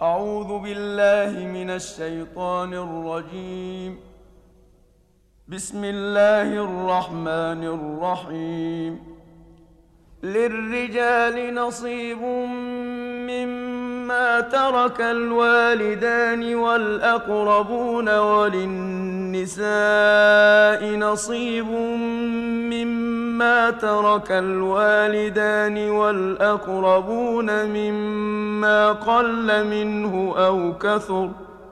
أعوذ بالله من الشيطان الرجيم. بسم الله الرحمن الرحيم. للرجال نصيب مما ترك الوالدان والأقربون، وللنساء نصيب مما ترك الوالدان والأقربون مما قل منه أو كثر،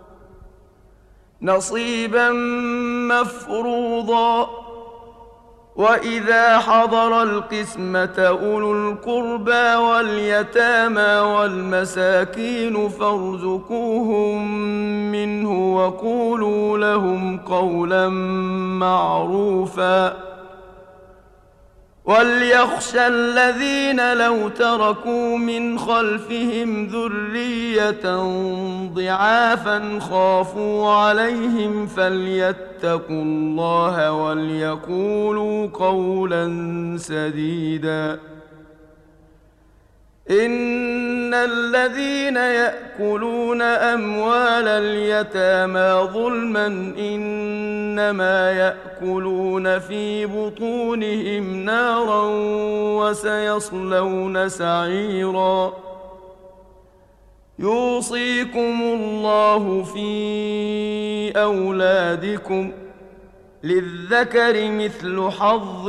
نصيبا مفروضا. وإذا حضر القسمة أولو القربى واليتامى والمساكين فارزقوهم منه وقولوا لهم قولا معروفا. وليخشى الذين لو تركوا من خلفهم ذرية ضعافا خافوا عليهم فليتقوا الله وليقولوا قولا سديدا. إن الذين يأكلون أموال اليتامى ظلما إنما يأكلون في بطونهم نارا وسيصلون سعيرا. يوصيكم الله في أولادكم، للذكر مثل حظ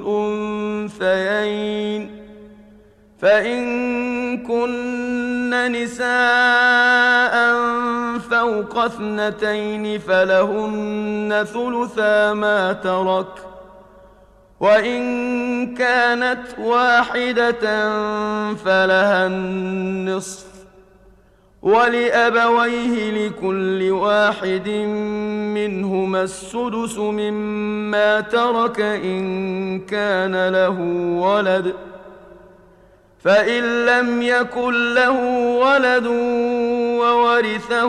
الأنثيين. فإن كن نساء فوق 2 فلهن ثلثا ما ترك، وإن كانت واحدة فلها النصف، ولأبويه لكل واحد منهما السدس مما ترك إن كان له ولد. فإن لم يكن له ولد وورثه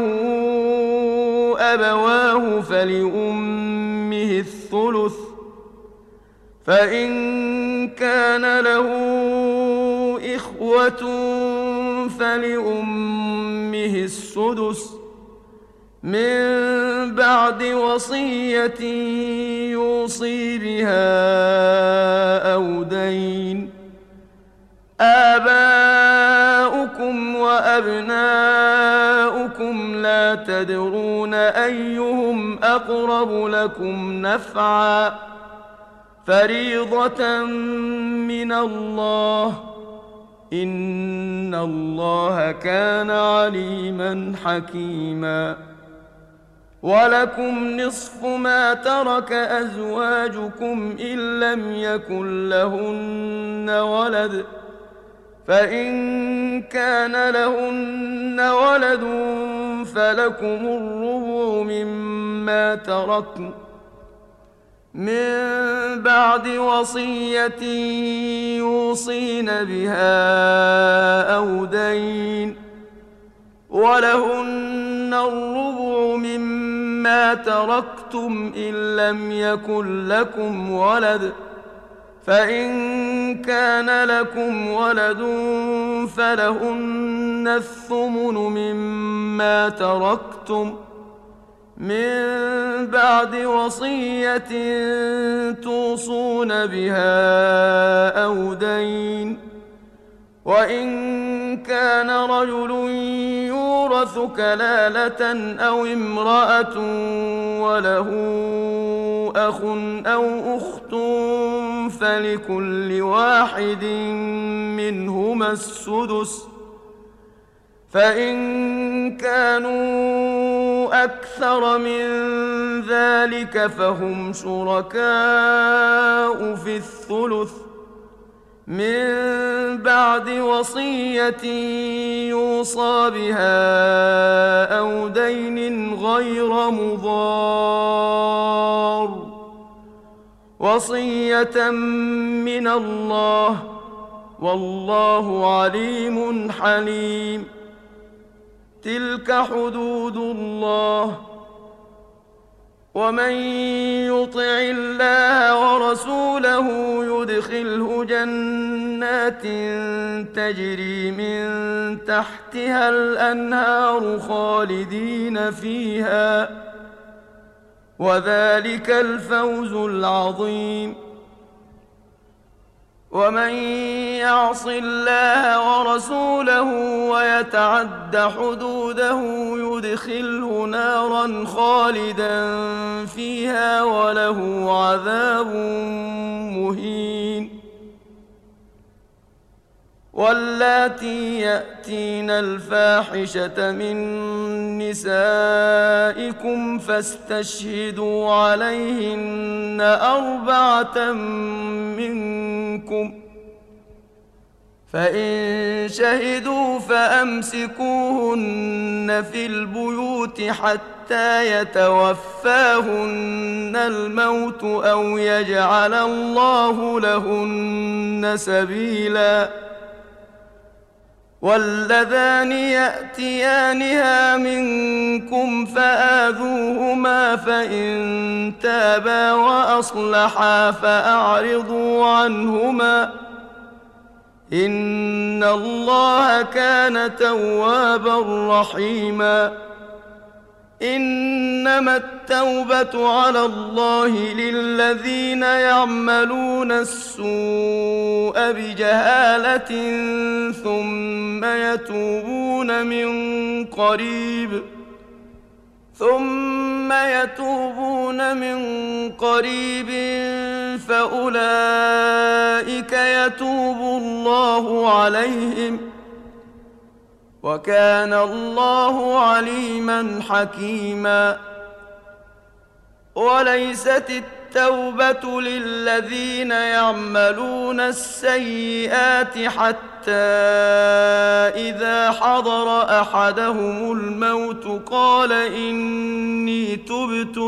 أبواه فلأمه الثلث، فإن كان له إخوة فلأمه السدس من بعد وصية يوصي بها أو دين. آباؤكم وأبناؤكم لا تدرون أيهم أقرب لكم نفعا، فريضة من الله، إن الله كان عليما حكيما. ولكم نصف ما ترك أزواجكم إن لم يكن لهن ولد، فإن كان لهن ولد فلكم الربع مما تركن من بعد وصية يوصين بها أو دين. ولهن الربع مما تركتم إن لم يكن لكم ولد، فإن كان لكم ولد فلهن الثمن مما تركتم من بعد وصية توصون بها أو دين. وإن كان رجل يورث كلالة أو امرأة وله أخ أو أخت فلكل واحد منهما السدس، فإن كانوا أكثر من ذلك فهم شركاء في الثلث من بعد وصية يوصى بها أو دين غير مضار، وصية من الله، والله عليم حليم. تلك حدود الله، ومن يطع الله ورسوله يدخله جنات جنات تجري من تحتها الأنهار خالدين فيها، وذلك الفوز العظيم. ومن يعص الله ورسوله ويتعد حدوده يدخله نارا خالدا فيها وله عذاب مهين. واللاتي يأتين الفاحشة من نسائكم فاستشهدوا عليهن 4 منكم، فإن شهدوا فأمسكوهن في البيوت حتى يتوفاهن الموت أو يجعل الله لهن سبيلا. واللذان يأتيانها منكم فآذوهما، فإن تابا وأصلحا فأعرضوا عنهما، إن الله كان توابا رحيما. إنما التوبة على الله للذين يعملون السوء بجهالة ثم يتوبون من قريب فأولئك يتوب الله عليهم، وكان الله عليما حكيما. وليست التوبة للذين يعملون السيئات حتى إذا حضر أحدهم الموت قال إني تبت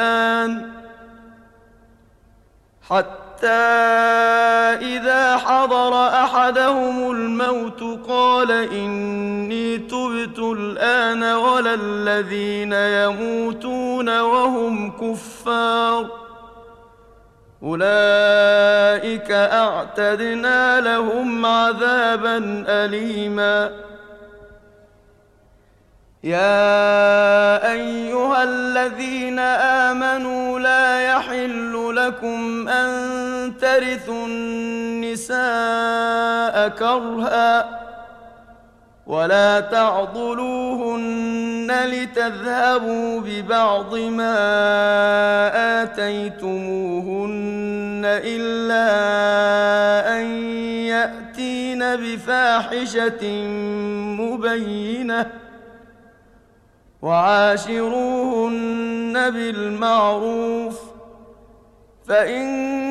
الآن ولا الذين يموتون وهم كفار، أولئك أعتدنا لهم عذابا أليما. يا أيها الذين آمنوا لا يحل لكم أن ترثوا النساء كرها ولا تعضلوهن لتذهبوا ببعض ما آتيتموهن إلا أن يأتين بفاحشة مبينة، وعاشروهن بالمعروف، فإن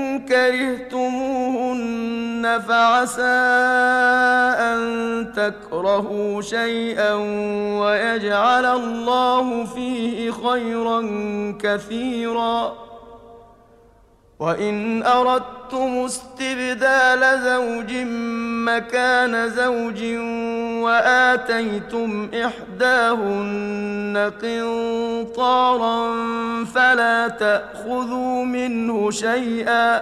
كرهتموهن فعسى أن تكرهوا شيئا ويجعل الله فيه خيرا كثيرا. وإن أردتم استبدال زوج مكان زوج وآتيتم إحداهن قنطارا فلا تأخذوا منه شيئا،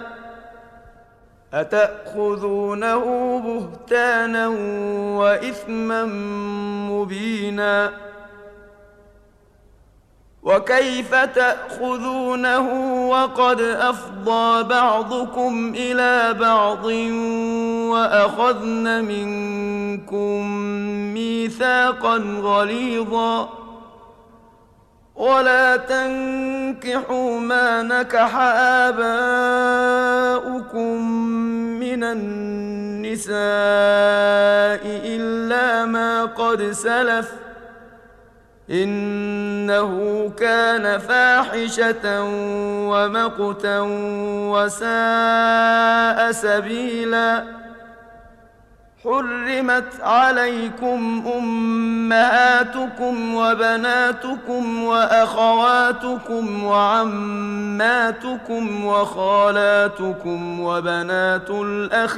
أتأخذونه بهتانا وإثما مبينا. وكيف تأخذونه وقد أفضى بعضكم إلى بعض وأخذن منكم ميثاقا غليظا؟ ولا تنكحوا ما نكح آباؤكم من النساء إلا ما قد سلف، إنه كان فاحشة ومقتا وساء سبيلا. حرمت عليكم أمهاتكم وبناتكم وأخواتكم وعماتكم وخالاتكم وبنات الأخ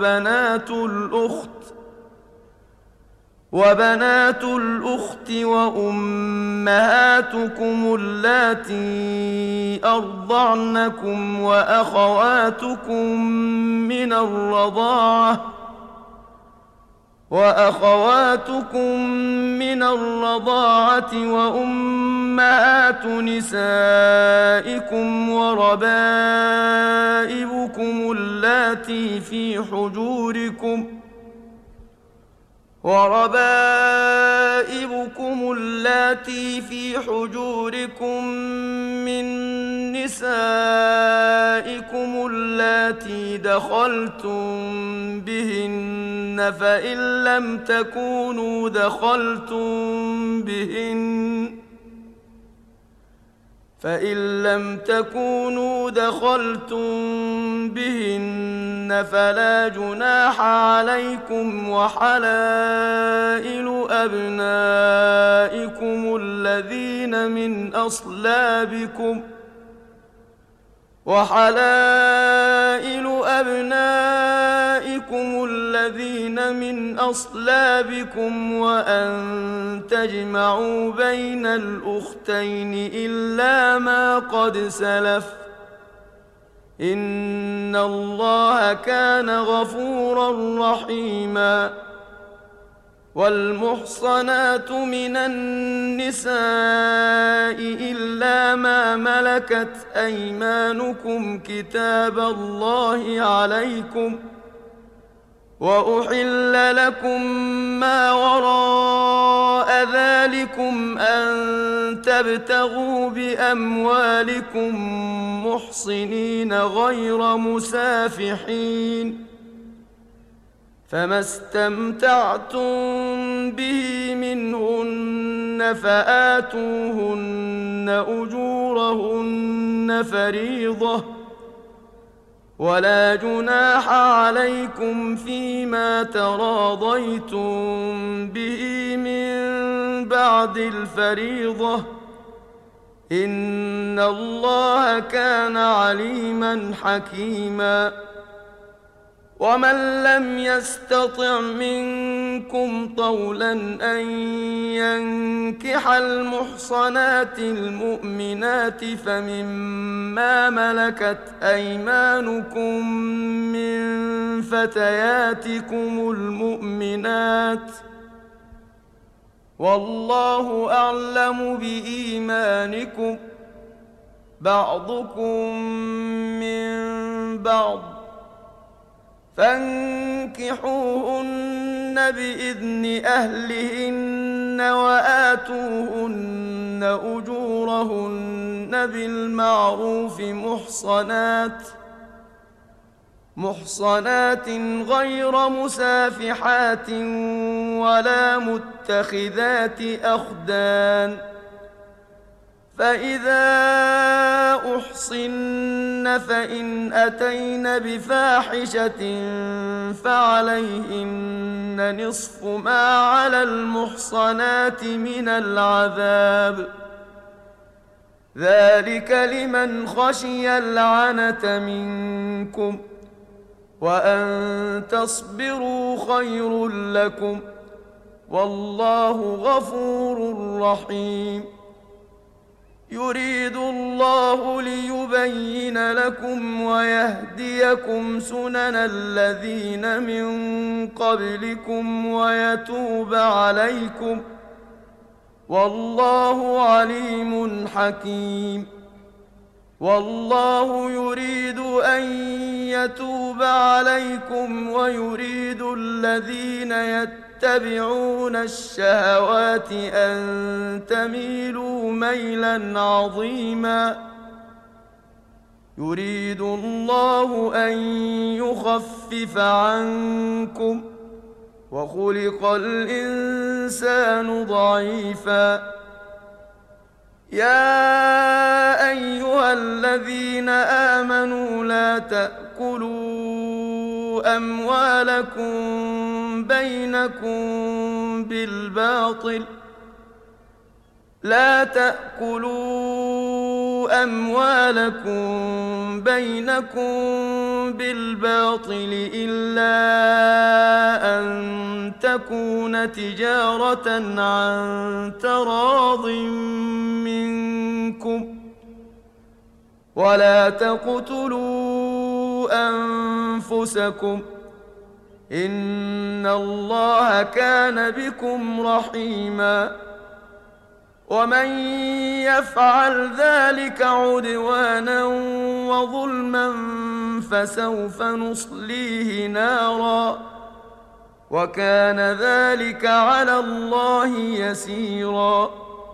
وبنات الأخت وأمهاتكم اللاتي أرضعنكم وأخواتكم من الرضاعة وأخواتكم من الرضاعة وأمهات نسائكم وربائبكم اللاتي في حجوركم من نسائكم اللاتي دخلتم بهن فإن لم تكونوا دخلتم بهن فلا جناح عليكم وحلائل أبنائكم الذين من أصلابكم وأن تجمعوا بين الأختين إلا ما قد سلف إن الله كان غفورا رحيما والمحصنات من النساء إلا ما ملكت أيمانكم كتاب الله عليكم وأحل لكم ما وراء ذلكم أن تبتغوا بأموالكم محصنين غير مسافحين فما استمتعتم به منهن فآتوهن أجورهن فريضة ولا جناح عليكم فيما تراضيتم به من بعد الفريضة إن الله كان عليما حكيما ومن لم يستطع منكم طولا أن ينكح المحصنات المؤمنات فمما ملكت أيمانكم من فتياتكم المؤمنات والله أعلم بإيمانكم بعضكم من بعض فانكحوهن بإذن أهلهن وآتوهن أجورهن بالمعروف محصنات غير مسافحات ولا متخذات أخدان فإذا أحصن فإن أتين بفاحشة فعليهن نصف ما على المحصنات من العذاب ذلك لمن خشي العنة منكم وأن تصبروا خير لكم والله غفور رحيم يريد الله ليبين لكم ويهديكم سنن الذين من قبلكم ويتوب عليكم والله عليم حكيم والله يريد أن يتوب عليكم ويريد الذين يتبعون الشهوات أن تميلوا ميلا عظيما يريد الله أن يخفف عنكم وخلق الإنسان ضعيفا يا أيها الذين آمنوا لا تأكلوا أموالكم بينكم بالباطل إلا أن تكون تجارة عن تراض منكم ولا تقتلوا أنفسكم إن الله كان بكم رحيما ومن يفعل ذلك عدوانا وظلما فسوف نصليه نارا وكان ذلك على الله يسيرا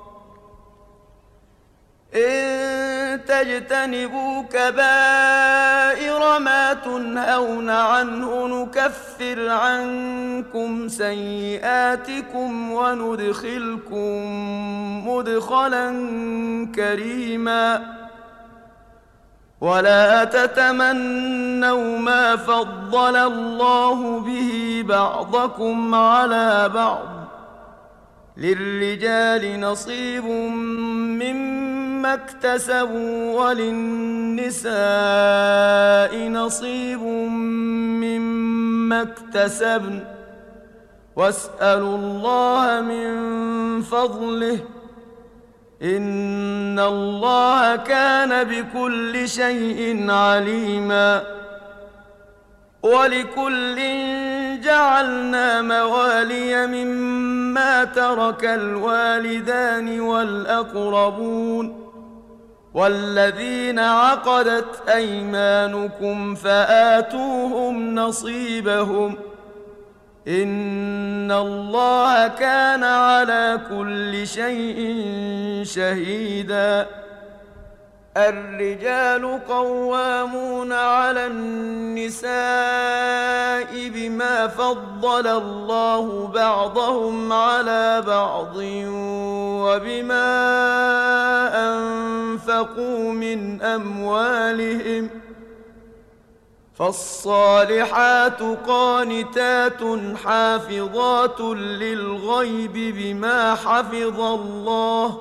إن تجتنبوا كبائر ما تنهون عنه نكفر عنكم سيئاتكم وندخلكم مدخلا كريما ولا تتمنوا ما فضل الله به بعضكم على بعض للرجال نصيب مما اكتسبوا وللنساء نصيب مما اكتسبن واسألوا الله من فضله إن الله كان بكل شيء عليما ولكل جعلنا موالي مما ترك الوالدان والأقربون والذين عقدت أيمانكم فآتوهم نصيبهم إن الله كان على كل شيء شهيدا الرجال قوامون على النساء بما فضل الله بعضهم على بعض وبما أنفقوا من أموالهم فالصالحات قانتات حافظات للغيب بما حفظ الله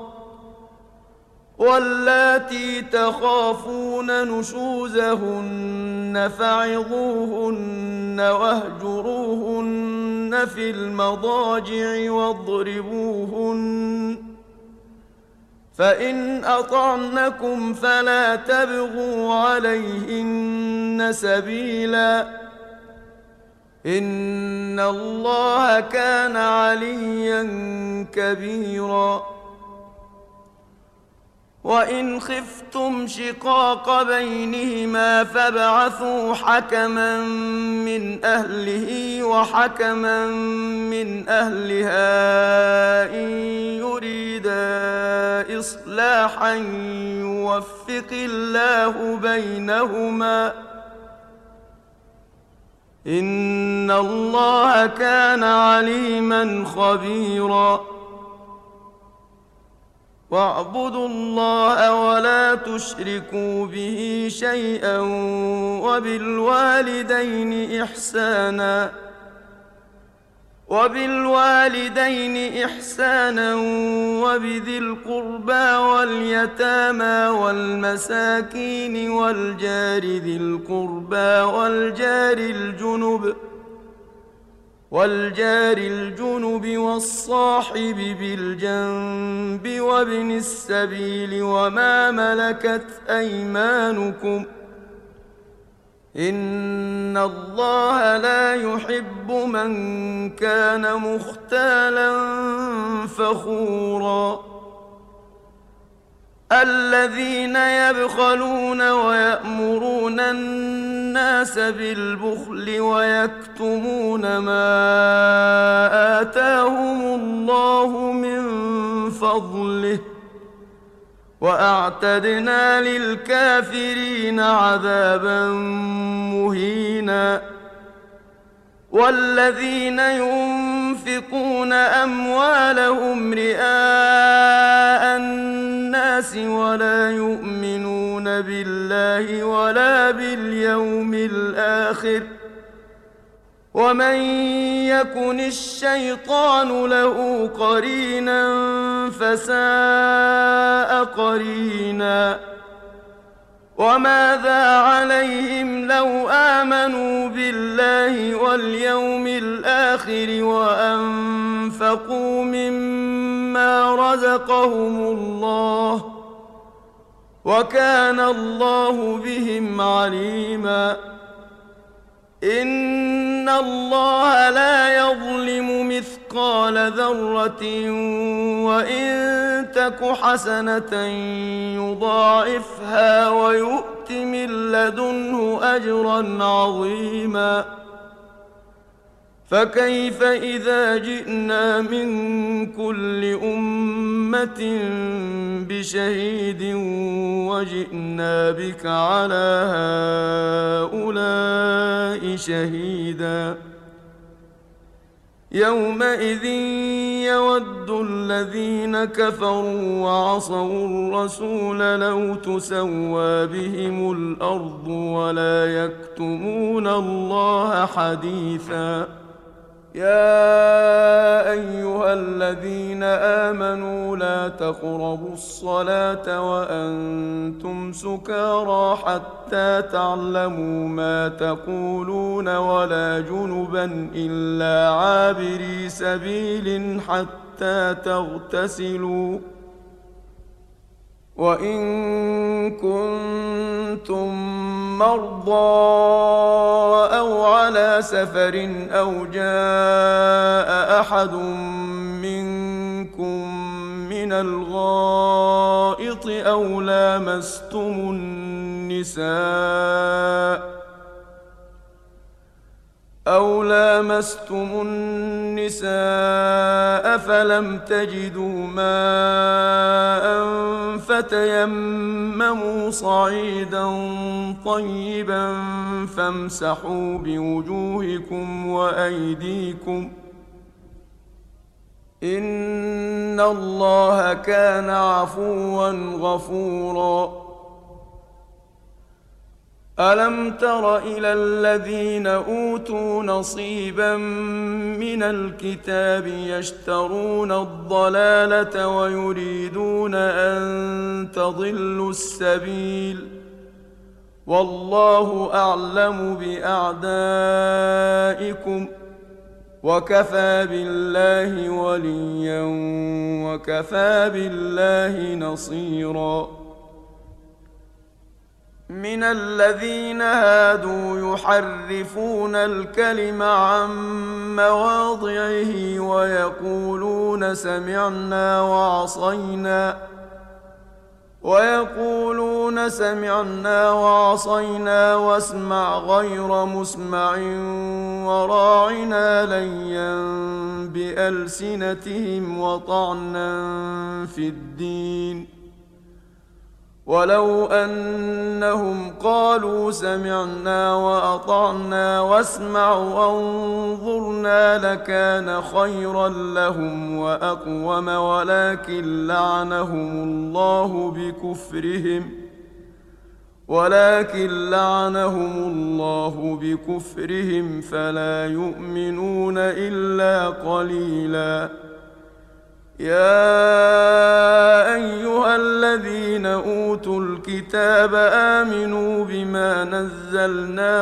واللاتي تخافون نشوزهن فعظوهن واهجروهن في المضاجع واضربوهن فإن أطعنكم فلا تبغوا عليهن سبيلا إن الله كان عليا كبيرا وإن خفتم شقاق بينهما فابعثوا حكما من أهله وحكما من أهلها إن يريدا إصلاحا يوفق الله بينهما إن الله كان عليما خبيرا واعبدوا الله ولا تشركوا به شيئا وبالوالدين إحسانا وبذي القربى واليتامى والمساكين والجار ذي القربى والجار الجنب والصاحب بالجنب وابن السبيل وما ملكت أيمانكم إن الله لا يحب من كان مختالا فخورا الذين يبخلون ويأمرون الناس بالبخل ويكتمون ما آتاهم الله من فضله وأعتدنا للكافرين عذابا مهينا والذين ينفقون أموالهم رئاء الناس ولا يؤمنون بالله ولا باليوم الآخر ومن يكن الشيطان له قرينا فساء قرينا وماذا عليهم لو آمنوا بالله واليوم الآخر وأنفقوا مما رزقهم الله وكان الله بهم عليما إن الله لا يظلم مثقال ذرة وإن تك حسنة يضاعفها ويؤت من لدنه أجرا عظيما فكيف إذا جئنا من كل أمة بشهيد وجئنا بك على هؤلاء شهيدا يومئذ يود الذين كفروا وعصوا الرسول لو تسوى بهم الأرض ولا يكتمون الله حديثا يا أيها الذين آمنوا لا تقربوا الصلاة وأنتم سكارى حتى تعلموا ما تقولون ولا جنبا إلا عابري سبيل حتى تغتسلوا وإن كنتم مرضى أو على سفر أو جاء أحد منكم من الغائط أو لامستم النساء فلم تجدوا ماء فتيمموا صعيدا طيبا فامسحوا بوجوهكم وأيديكم إن الله كان عفوا غفورا ألم تر إلى الذين أوتوا نصيبا من الكتاب يشترون الضلالة ويريدون أن تضلوا السبيل والله أعلم بأعدائكم وكفى بالله وليا وكفى بالله نصيرا من الذين هادوا يحرفون الكلم عن مواضعه ويقولون سمعنا وعصينا واسمع غير مسمع وراعنا ليا بألسنتهم وطعنا في الدين ولو أنهم قالوا سمعنا وأطعنا واسمع وانظرنا لكان خيرا لهم وأقوم ولكن لعنهم الله بكفرهم فلا يؤمنون إلا قليلا يا أيها الذين أوتوا الكتاب آمنوا بما نزلنا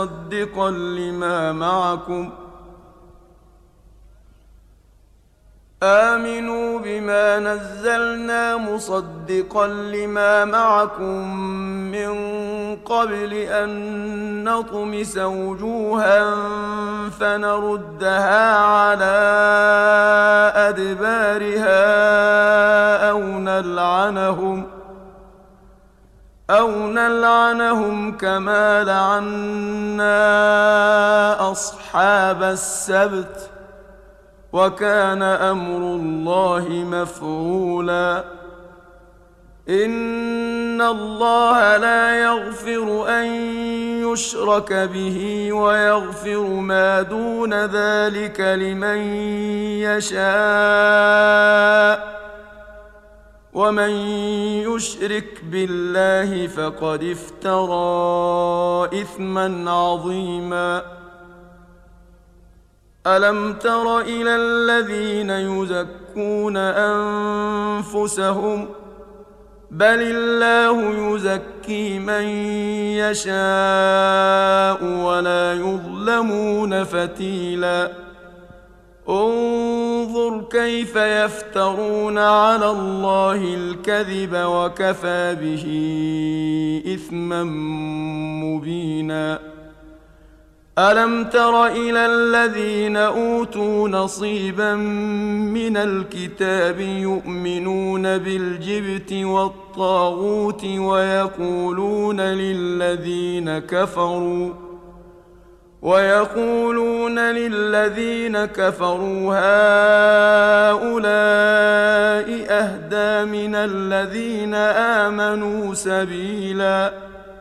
مصدقا لما معكم من قبل أن نطمس وجوها فنردها على أدبارها أو نلعنهم كما لعنا أصحاب السبت وكان أمر الله مفعولا إن الله لا يغفر أن يشرك به ويغفر ما دون ذلك لمن يشاء ومن يشرك بالله فقد افترى إثما عظيما ألم تر إلى الذين يزكون أنفسهم بل الله يزكي من يشاء ولا يظلمون فتيلا انظر كيف يفترون على الله الكذب وكفى به إثما مبينا ألم تر إلى الذين أوتوا نصيبا من الكتاب يؤمنون بالجبت والطاغوت ويقولون للذين كفروا هؤلاء أهدى من الذين آمنوا سبيلا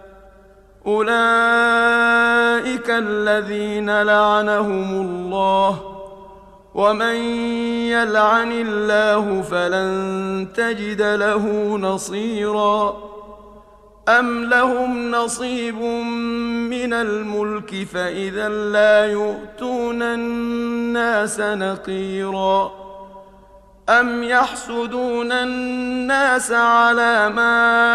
أولئك الذين لعنهم الله ومن يلعن الله فلن تجد له نصيرا أم لهم نصيب من الملك فإذا لا يؤتون الناس نقيرا أم يحسدون الناس على ما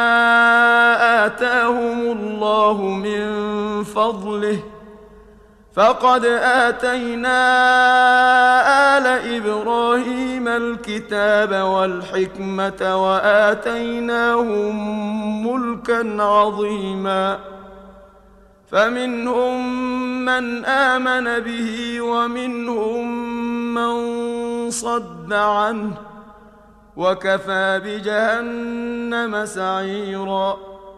آتاهم الله من فضله فقد آتينا آل إبراهيم الكتاب والحكمة وآتيناهم ملكا عظيما فمنهم من آمن به ومنهم من صد عنه وكفى بجهنم سعيرا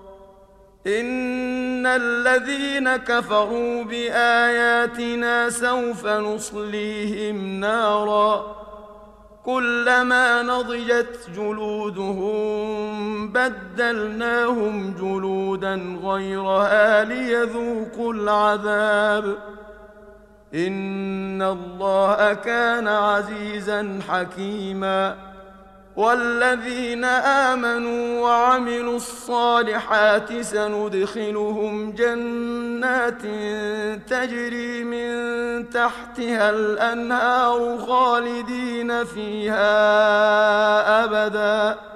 إن الذين كفروا بآياتنا سوف نصليهم نارا كلما نضجت جلودهم بدلناهم جلودا غيرها ليذوقوا العذاب إن الله كان عزيزا حكيما والذين آمنوا وعملوا الصالحات سندخلهم جنات تجري من تحتها الأنهار خالدين فيها أبدا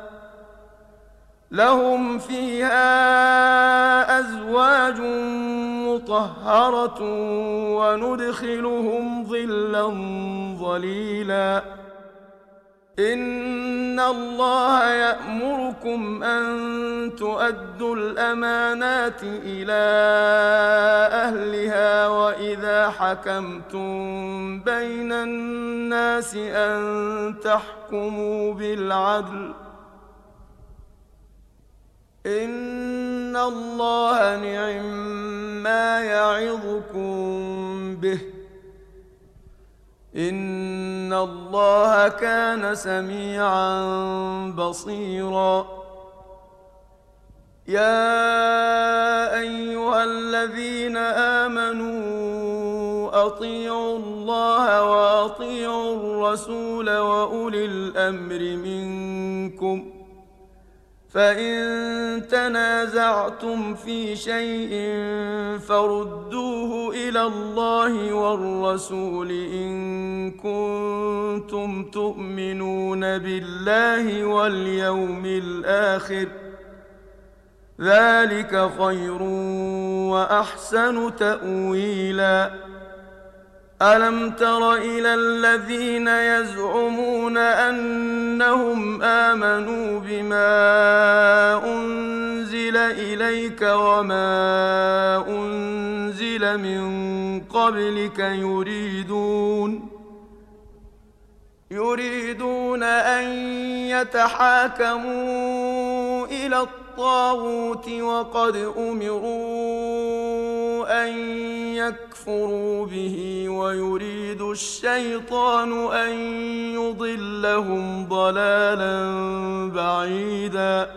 لهم فيها أزواج مطهرة وندخلهم ظلا ظليلا إن الله يأمركم أن تؤدوا الأمانات إلى أهلها وإذا حكمتم بين الناس أن تحكموا بالعدل إن الله نعم ما يعظكم به إن الله كان سميعا بصيرا يا أيها الذين آمنوا أطيعوا الله وأطيعوا الرسول وأولي الأمر منكم فإن تنازعتم في شيء فردوه إلى الله والرسول إن كنتم تؤمنون بالله واليوم الآخر ذلك خير وأحسن تأويلا ألم تر إلى الذين يزعمون أنهم آمنوا بما أنزل إليك وما أنزل من قبلك يريدون أن يتحاكموا إلى الطاغوت وقد أمروا أن يكفروا به ويريد الشيطان أن يضلهم ضلالا بعيدا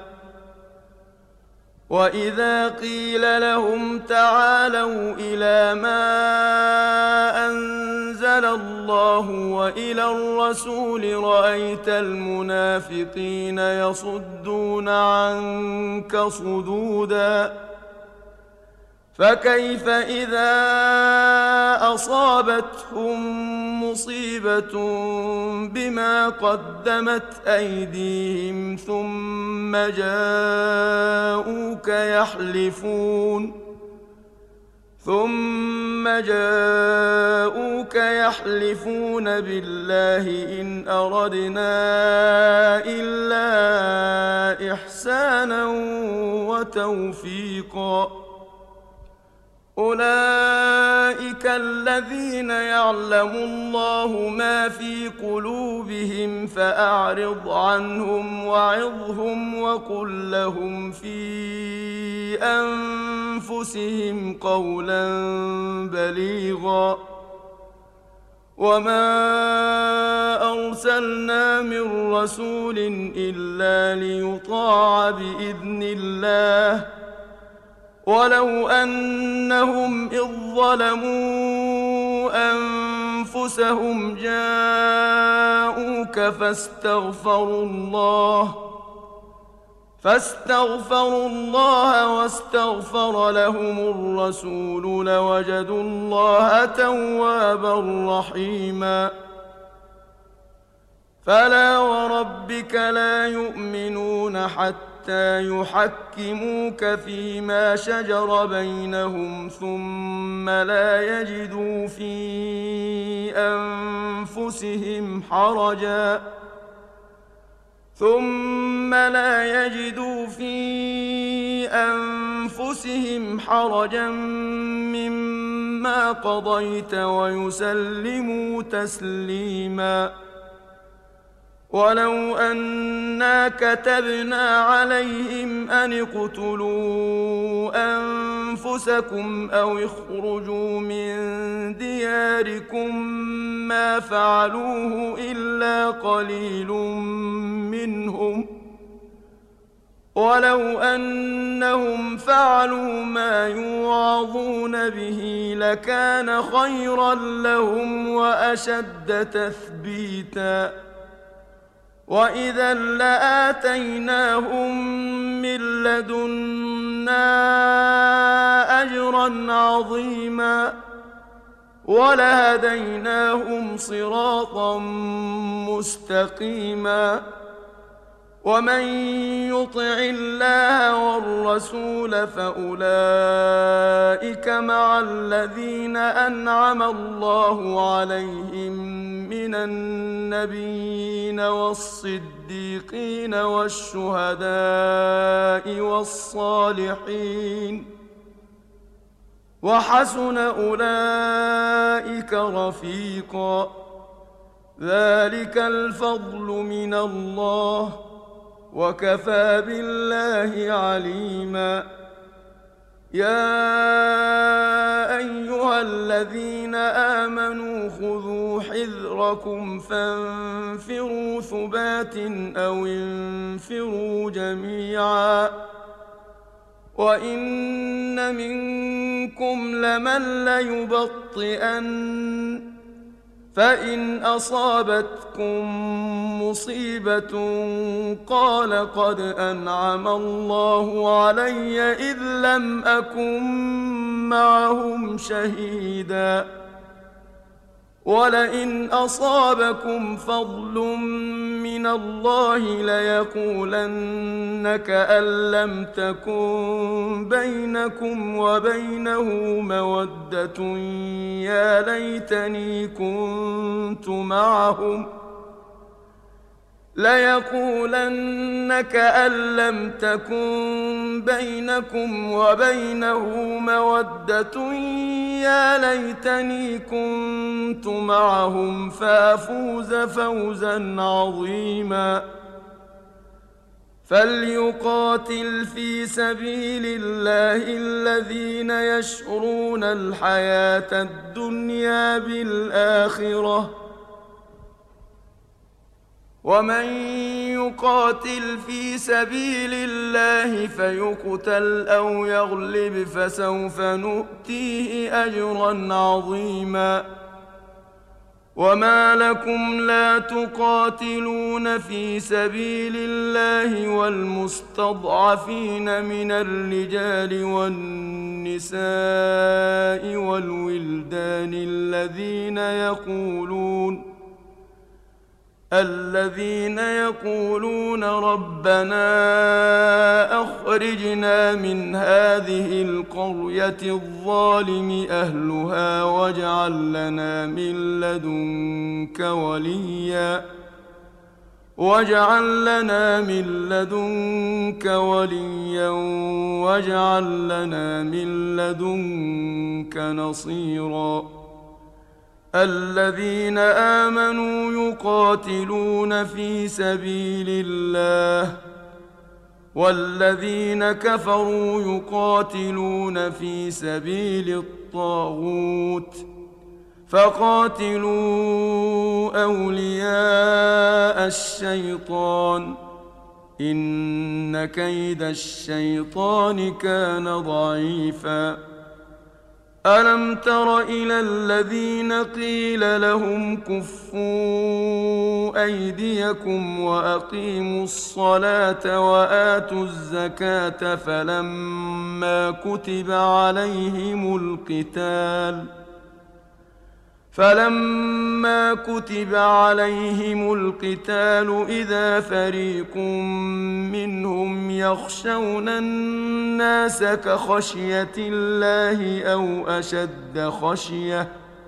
وإذا قيل لهم تعالوا إلى ما أنزل الله وإلى الرسول رأيت المنافقين يصدون عنك صدودا فكيف إذا أصابتهم مصيبة بما قدمت أيديهم ثم جاءوك يحلفون بالله إن أردنا إلا إحسانا وتوفيقا أولئك الذين يعلم الله ما في قلوبهم فأعرض عنهم وعظهم وقل لهم في أنفسهم قولا بليغا وما أرسلنا من رسول إلا ليطاع بإذن الله ولو أنهم إذ ظلموا أنفسهم جاءوك فاستغفروا الله واستغفر لهم الرسول لوجدوا الله توابا رحيما فلا وربك لا يؤمنون حتى يحكموك فيما شجر بينهم ثم لا يجدوا في أنفسهم حرجا مما قضيت ويسلموا تسليما ولو أنا كتبنا عليهم أن اقتلوا أنفسكم أو اخرجوا من دياركم ما فعلوه إلا قليل منهم ولو أنهم فعلوا ما يوعظون به لكان خيرا لهم وأشد تثبيتا وإذا لآتيناهم من لدنا أجرا عظيما ولهديناهم صراطا مستقيما ومن يطع الله والرسول فأولئك مع الذين أنعم الله عليهم من النبيين والصديقين والشهداء والصالحين وحسن أولئك رفيقا ذلك الفضل من الله وكفى بالله عليما يا أيها الذين آمنوا خذوا حذركم فانفروا ثبات أو انفروا جميعا وإن منكم لمن ليبطئن فإن أصابتكم مصيبة قال قد أنعم الله علي إذ لم أكن معهم شهيدا ولئن أصابكم فضل من الله ليقولن كأن لم تكن بينكم وبينه مودة يا ليتني كنت معهم ليقولن كأن لم تكن بينكم وبينه مودة يا ليتني كنت معهم فأفوز فوزا عظيما فليقاتل في سبيل الله الذين يشرون الحياة الدنيا بالآخرة ومن يقاتل في سبيل الله فيقتل أو يغلب فسوف نؤتيه أجرا عظيما وما لكم لا تقاتلون في سبيل الله والمستضعفين من الرجال والنساء والولدان الذين يقولون ربنا أخرجنا من هذه القرية الظالم أهلها واجعل لنا من لدنك وليا واجعل لنا من لدنك وليا واجعل لنا من لدنك نصيرا الذين آمنوا يقاتلون في سبيل الله والذين كفروا يقاتلون في سبيل الطاغوت فقاتلوا أولياء الشيطان إن كيد الشيطان كان ضعيفا ألم تر إلى الذين قيل لهم كفوا أيديكم وأقيموا الصلاة وآتوا الزكاة فلما كتب عليهم القتال إذا فريق منهم يخشون الناس كخشية الله أو أشد خشية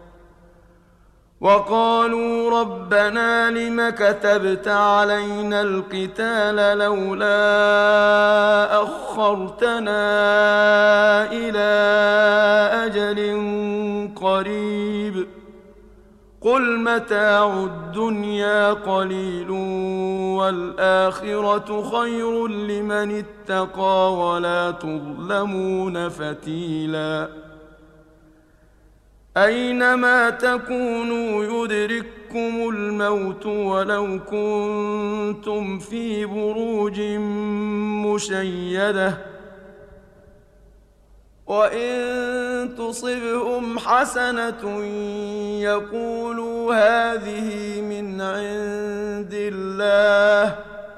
وقالوا ربنا لم كتبت علينا القتال لولا أخرتنا إلى أجل قريب قل متاع الدنيا قليل والآخرة خير لمن اتقى ولا تظلمون فتيلا أينما تكونوا يدرككم الموت ولو كنتم في بروج مشيدة وإن تصبهم حسنة يقولوا هذه من عند الله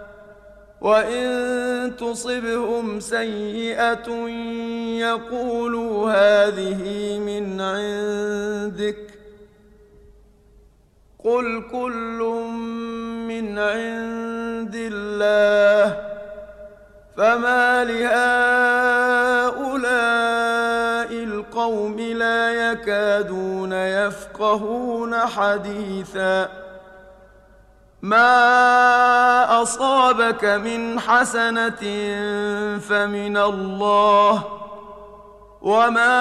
وإن تصبهم سيئة يقولوا هذه من عندك قل كل من عند الله فما لهؤلاء القوم لا يكادون يفقهون حديثا ما أصابك من حسنة فمن الله وما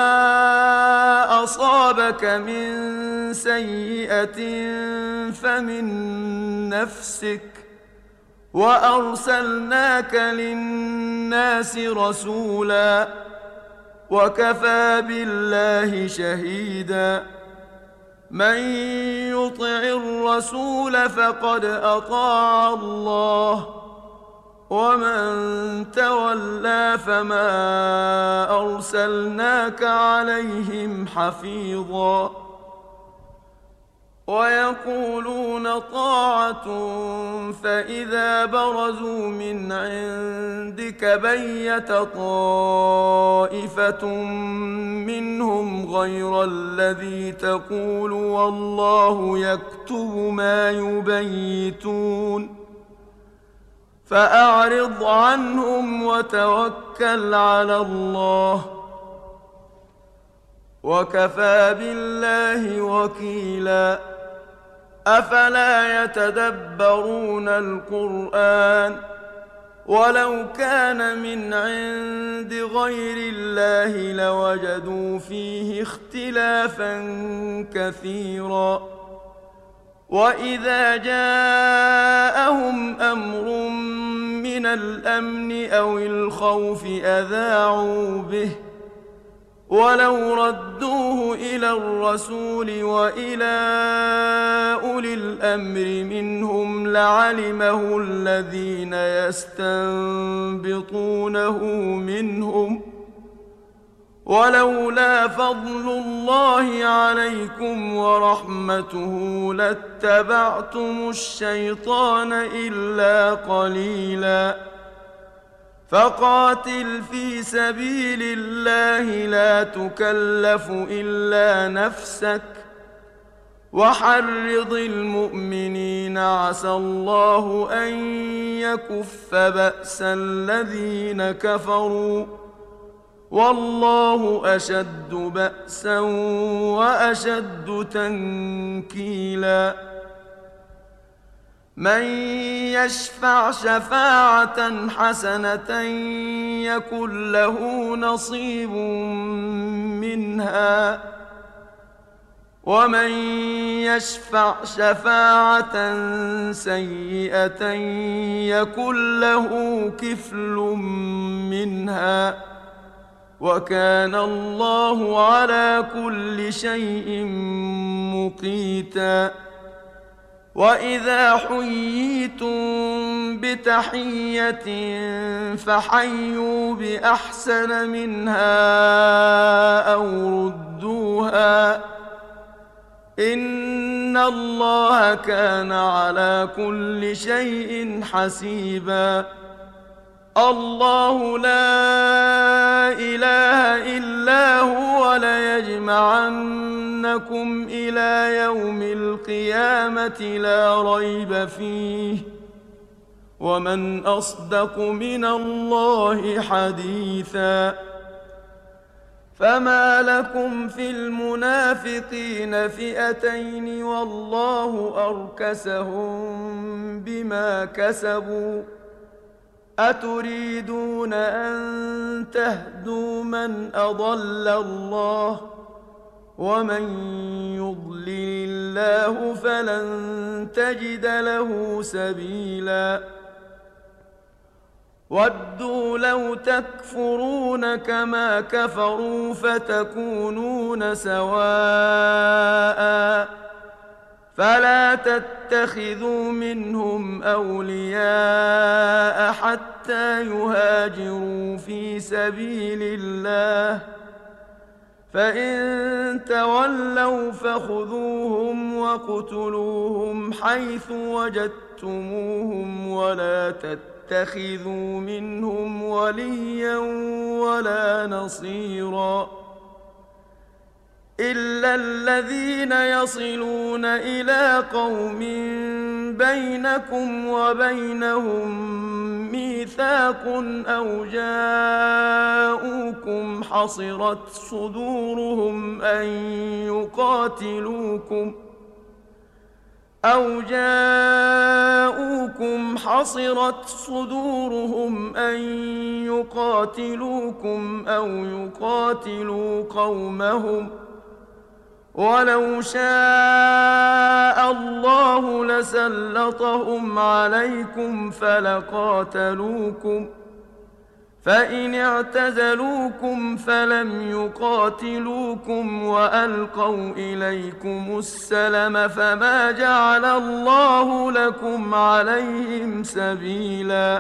أصابك من سيئة فمن نفسك وأرسلناك للناس رسولا وكفى بالله شهيدا من يطع الرسول فقد أطاع الله ومن تولى فما أرسلناك عليهم حفيظا ويقولون طاعة فإذا برزوا من عندك بيت طائفة منهم غير الذي تقول والله يكتب ما يبيتون فأعرض عنهم وتوكل على الله وكفى بالله وكيلا أفلا يتدبرون القرآن ولو كان من عند غير الله لوجدوا فيه اختلافا كثيرا وإذا جاءهم أمر من الأمن أو الخوف أذاعوا به ولو ردوه إلى الرسول وإلى أولي الأمر منهم لعلمه الذين يستنبطونه منهم ولولا فضل الله عليكم ورحمته لاتبعتم الشيطان إلا قليلا فقاتل في سبيل الله لا تكلف إلا نفسك وحرض المؤمنين عسى الله أن يكف بأس الذين كفروا والله أشد بأسا وأشد تنكيلا من يشفع شفاعة حسنة يكن له نصيب منها ومن يشفع شفاعة سيئة يكن له كفل منها وكان الله على كل شيء مقيتا وإذا حييتم بتحية فحيوا بأحسن منها أو ردوها إن الله كان على كل شيء حسيبا الله لا إله إلا هو ليجمعنكم إلى يوم القيامة لا ريب فيه ومن أصدق من الله حديثا فما لكم في المنافقين فئتين والله أركسهم بما كسبوا أتريدون أن تهدوا من أضل الله ومن يضلل الله فلن تجد له سبيلا ودوا لو تكفرون كما كفروا فتكونون سواء فلا تتخذوا منهم أولياء حتى يهاجروا في سبيل الله فإن تولوا فخذوهم وقتلوهم حيث وجدتموهم ولا تتخذوا منهم وليا ولا نصيرا إلا الذين يصلون إلى قوم بينكم وبينهم ميثاق أو جاءوكم حصرت صدورهم أن يقاتلوكم أو يقاتلوا قومهم ولو شاء الله لسلطهم عليكم فلقاتلوكم فإن اعتزلوكم فلم يقاتلوكم وألقوا إليكم السلم فما جعل الله لكم عليهم سبيلا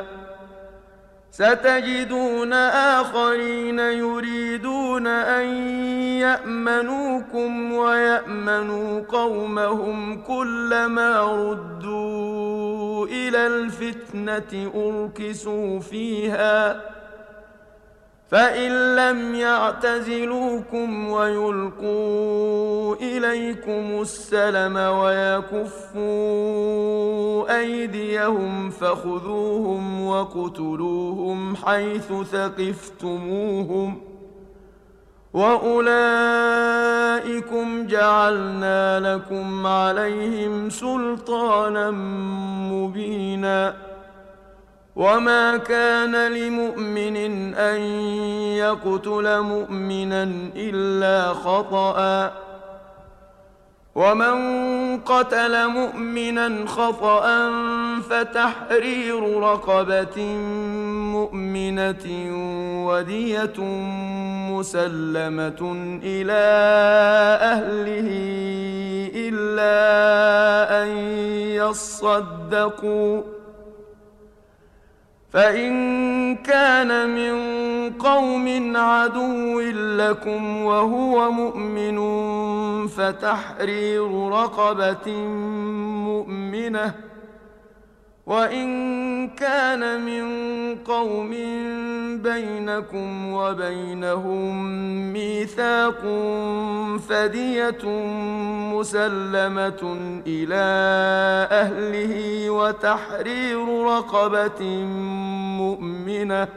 ستجدون آخرين يريدون أن يأمنوكم ويأمنوا قومهم كلما ردوا إلى الفتنة أركسوا فيها فإن لم يعتزلوكم ويلقوا إليكم السلم ويكفوا أيديهم فخذوهم وقتلوهم حيث ثقفتموهم وأولئكم جعلنا لكم عليهم سلطانا مبينا وما كان لمؤمن أن يقتل مؤمنا إلا خطأ ومن قتل مؤمنا خطأ فتحرير رقبة مؤمنة ودية مسلمة إلى أهله إلا أن يصدقوا فإن كان من قوم عدو لكم وهو مؤمن فتحرير رقبة مؤمنة وإن كان من قوم بينكم وبينهم ميثاق فدية مسلمة إلى أهله وتحرير رقبة مؤمنة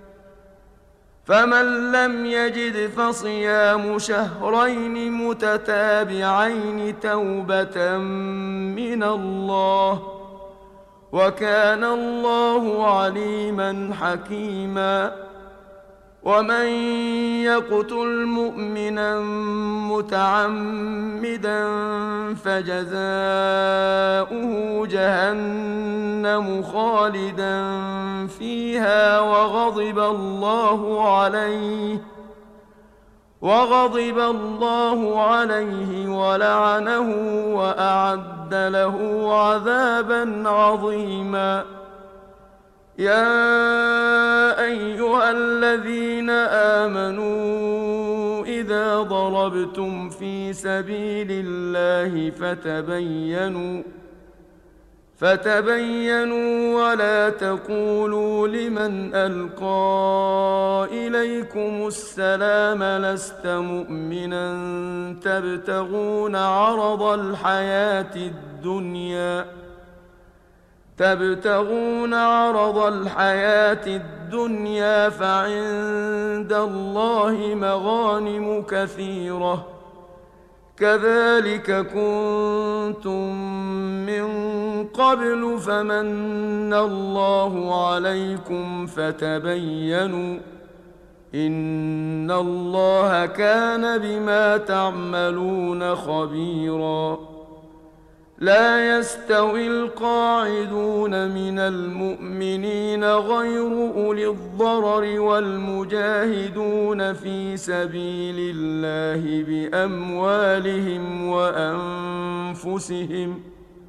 فمن لم يجد فصيام شهرين متتابعين توبة من الله وكان الله عليما حكيما. ومن يقتل مؤمنا متعمدا فجزاؤه جهنم خالدا فيها وغضب الله عليه ولعنه وأعد له عذابا عظيما. يا أيها الذين آمنوا إذا ضربتم في سبيل الله فتبينوا ولا تقولوا لمن ألقى إليكم السلام لست مؤمنا تبتغون عرض الحياة الدنيا فعند الله مغانم كثيرة كذلك كنتم من قبل فمن الله عليكم فتبينوا إن الله كان بما تعملون خبيرا. لا يستوي القاعدون من المؤمنين غير أولي الضرر والمجاهدون في سبيل الله بأموالهم وأنفسهم.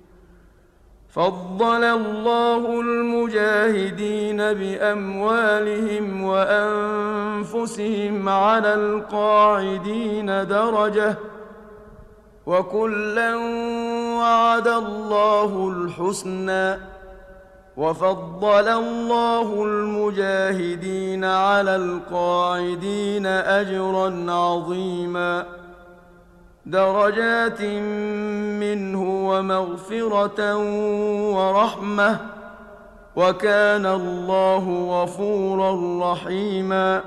فضل الله المجاهدين بأموالهم وأنفسهم على القاعدين درجة وكلا وعد الله الحسنى. وفضل الله المجاهدين على القاعدين أجرا عظيما درجات منه ومغفرة ورحمة وكان الله غفورا رحيما.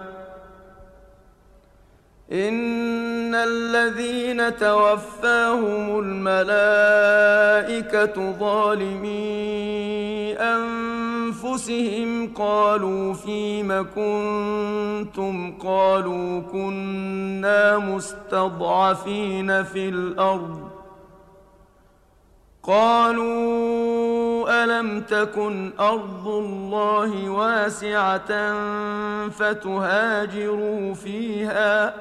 إن الذين توفاهم الملائكة ظالمي أنفسهم قالوا فيم كنتم قالوا كنا مستضعفين في الأرض قالوا ألم تكن أرض الله واسعة فتهاجروا فيها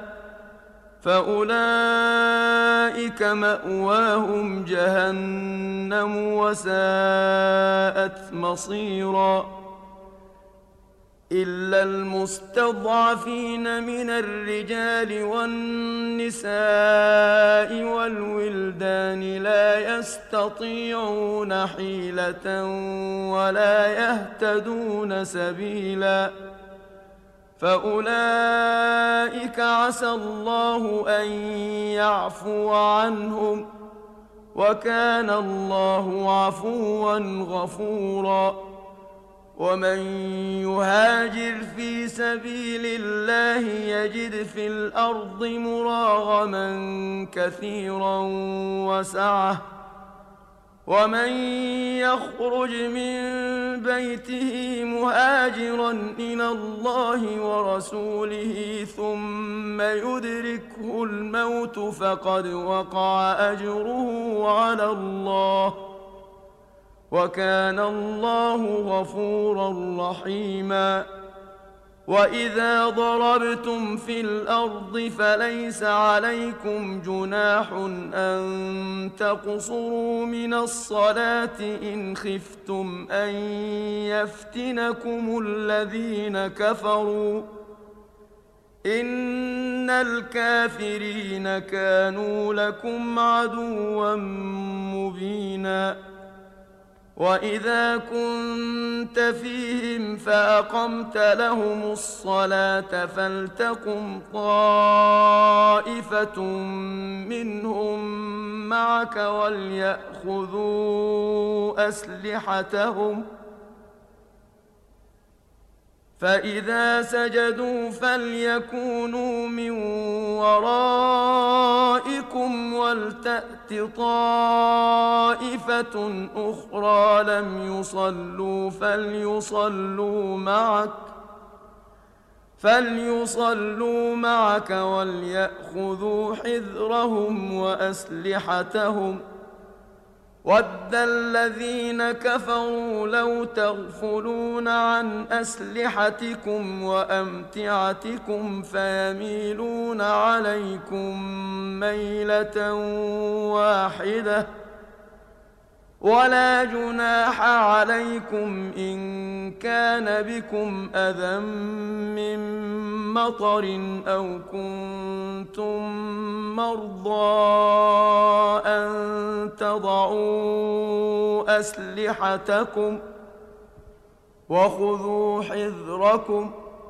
فأولئك مأواهم جهنم وساءت مصيرا. إلا المستضعفين من الرجال والنساء والولدان لا يستطيعون حيلة ولا يهتدون سبيلا فأولئك عسى الله أن يعفو عنهم وكان الله عفوا غفورا. ومن يهاجر في سبيل الله يجد في الأرض مراغما كثيرا وسعة ومن يخرج من بيته مهاجرا إلى الله ورسوله ثم يدركه الموت فقد وقع أجره على الله وكان الله غفورا رحيما. وإذا ضربتم في الأرض فليس عليكم جناح أن تقصروا من الصلاة إن خفتم أن يفتنكم الذين كفروا إن الكافرين كانوا لكم عدوا مبينا. وإذا كنت فيهم فأقمت لهم الصلاة فلتقم طائفة منهم معك فإذا سجدوا فليكونوا من ورائكم ولتأت طائفة أخرى لم يصلوا فليصلوا معك وليأخذوا حذرهم وأسلحتهم ود الذين كفروا لو تغفلون عن أسلحتكم وأمتعتكم فيميلون عليكم ميلة واحدة ولا جناح عليكم إن كان بكم أذى من مطر أو كنتم مرضى أن تضعوا أسلحتكم وخذوا حذركم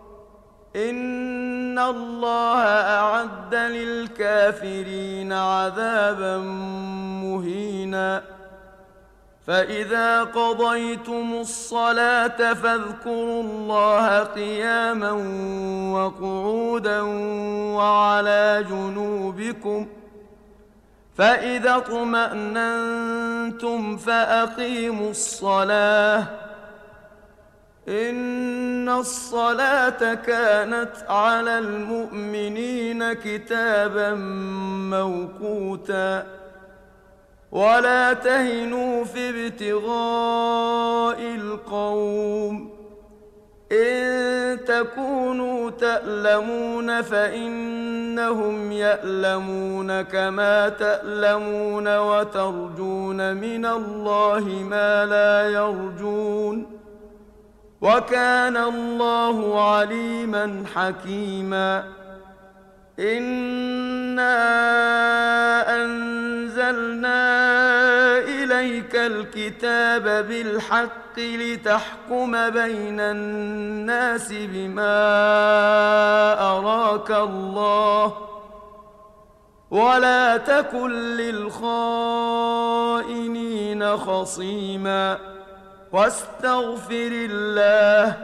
إن الله أعد للكافرين عذابا مهينا فإذا قضيتم الصلاة فاذكروا الله قياما وقعودا وعلى جنوبكم فإذا اطمأننتم فأقيموا الصلاة إن الصلاة كانت على المؤمنين كتابا موقوتا ولا تهنوا في ابتغاء القوم إن تكونوا تألمون فإنهم يألمون كما تألمون وترجون من الله ما لا يرجون وكان الله عليما حكيما إنا أنزلنا إليك الكتاب بالحق لتحكم بين الناس بما أراك الله ولا تكن للخائنين خصيما واستغفر الله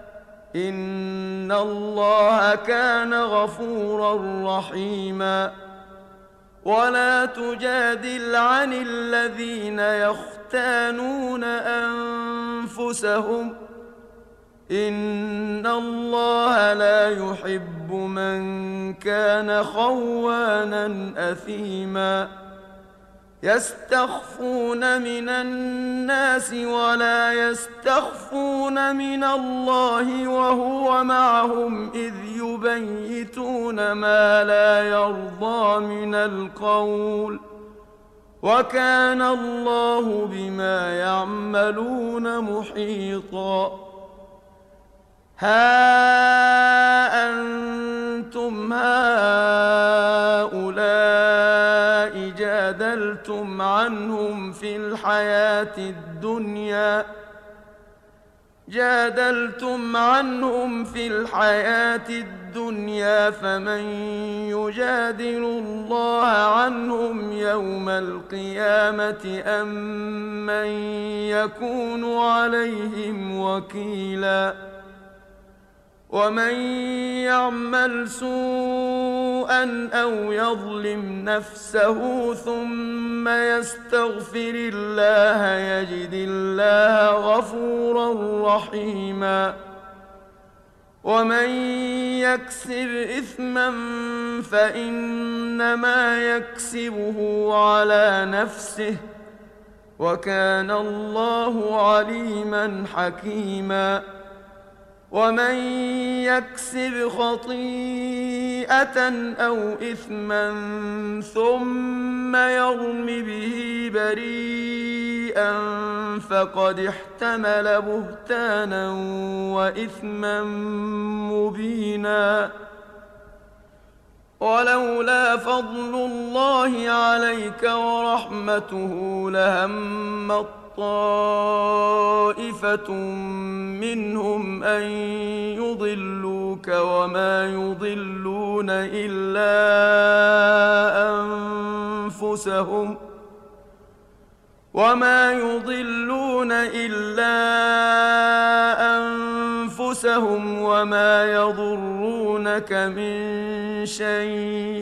إن الله كان غفورا رحيما ولا تجادل عن الذين يختانون أنفسهم إن الله لا يحب من كان خوانا أثيما يستخفون من الناس ولا يستخفون من الله وهو معهم إذ يبيتون ما لا يرضى من القول وكان الله بما يعملون محيطا ها أنتم هؤلاء جادلتم عنهم في الحياة الدنيا فمن يجادل الله عنهم يوم القيامة أم من يكون عليهم وكيلا ومن يعمل سوءا أو يظلم نفسه ثم يستغفر الله يجد الله غفورا رحيما ومن يكسب إثما فإنما يكسبه على نفسه وكان الله عليما حكيما ومن يكسب خطيئة أو إثما ثم يرم به بريئا فقد احتمل بهتانا وإثما مبينا ولولا فضل الله عليك ورحمته لهمت طائفة منهم أن يضلوك وما يضلون إلا أنفسهم ينفعونهم وما يضرونك من شيء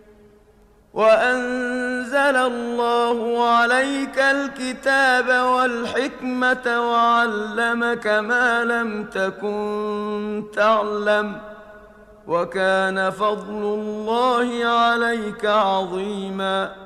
وأنزل الله عليك الكتاب والحكمة وعلمك ما لم تكن تعلم وكان فضل الله عليك عظيما